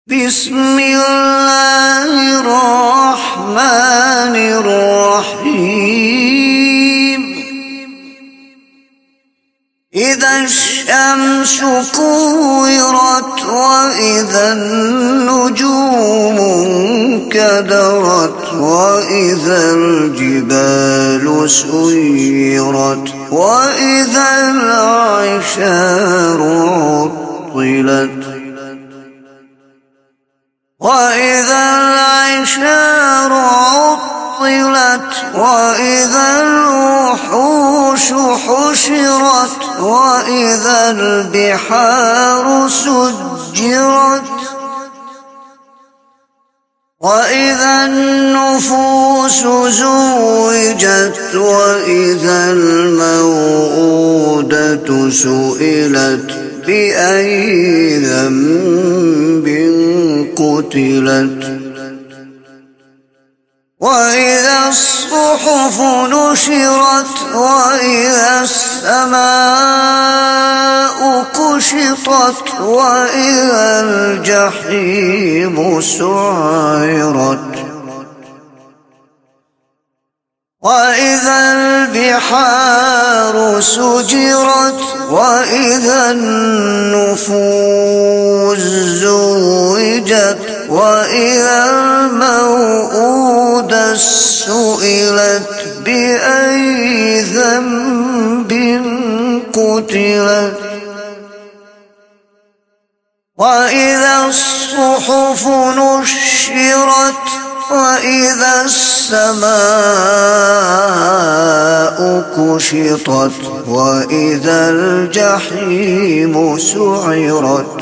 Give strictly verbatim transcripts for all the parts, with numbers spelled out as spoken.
بسم الله الرحمن الرحيم. إذا الشمس كورت وإذا النجوم انكدرت وإذا الجبال سيرت وإذا العشار عطلت وإذا العشار عطلت وإذا الوحوش حشرت وإذا البحار سجرت وإذا النفوس زوجت وإذا الموءودة سئلت بأي ذنب قتلت وإذا الصحف نشرت وإذا السماء كشطت وإذا الجحيم سعرت وإذا البحار سجرت وإذا النفوس زوجت وإذا الموءودة سئلت بأي ذنب قتلت وإذا الصحف نشرت وإذا السماء كشطت وإذا الجحيم سعرت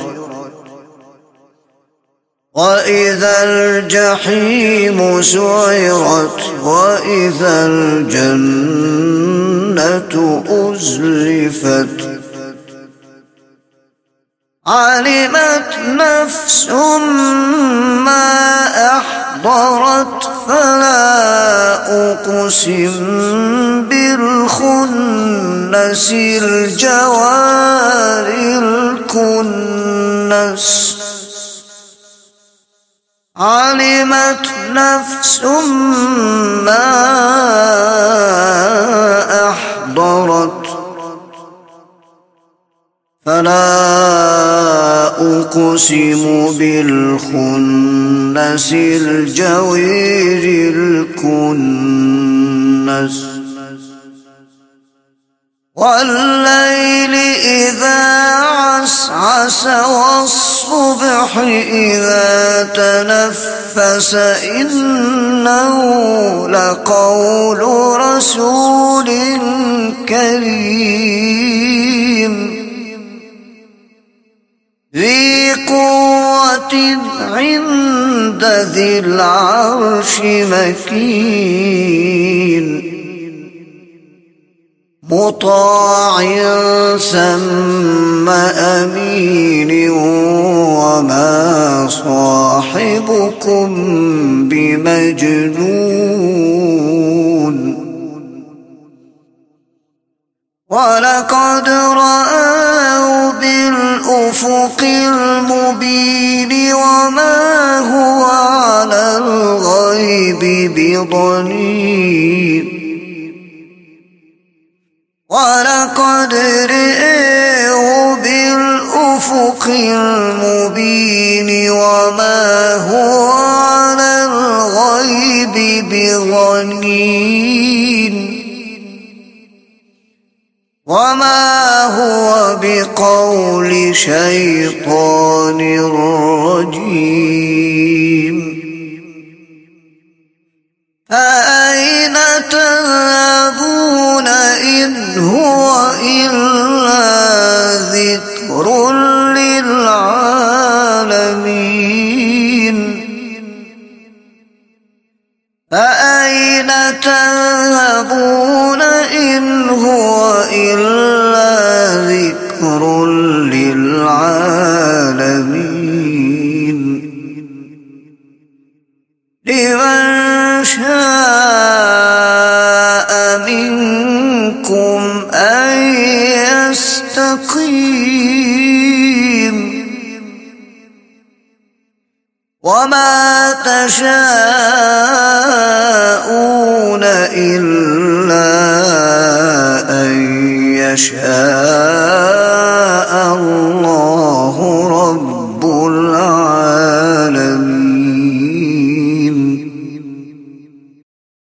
وإذا الجحيم سعرت وإذا الجنة أزلفت علمت نفس ما أحضرت فلا أقسم بالخنس الجوار الكنس علمت نفس ما أحضرت فلا أقسم بالخنس الجوار الكنس والليل إذا عسعس والصبح إذا تنفس إنه لقول رسول كريم ذي قوة عند ذي العرش مكين مطاع ثم أمين وما صاحبكم بمجنون ولقد رآه بالأفق المبين وما هو على الغيب بضنين ولقد رآه بالأفق المبين وما هو على الغيب بضنين وما هو بقول شيطان رجيم فأين تذهبون إن هو إلا ذكر للعالمين فأين تذهبون إن هو إلا ذكر للعالمين لمن شاء منكم أن يستقيم وما تشاءون إلا أن يشاء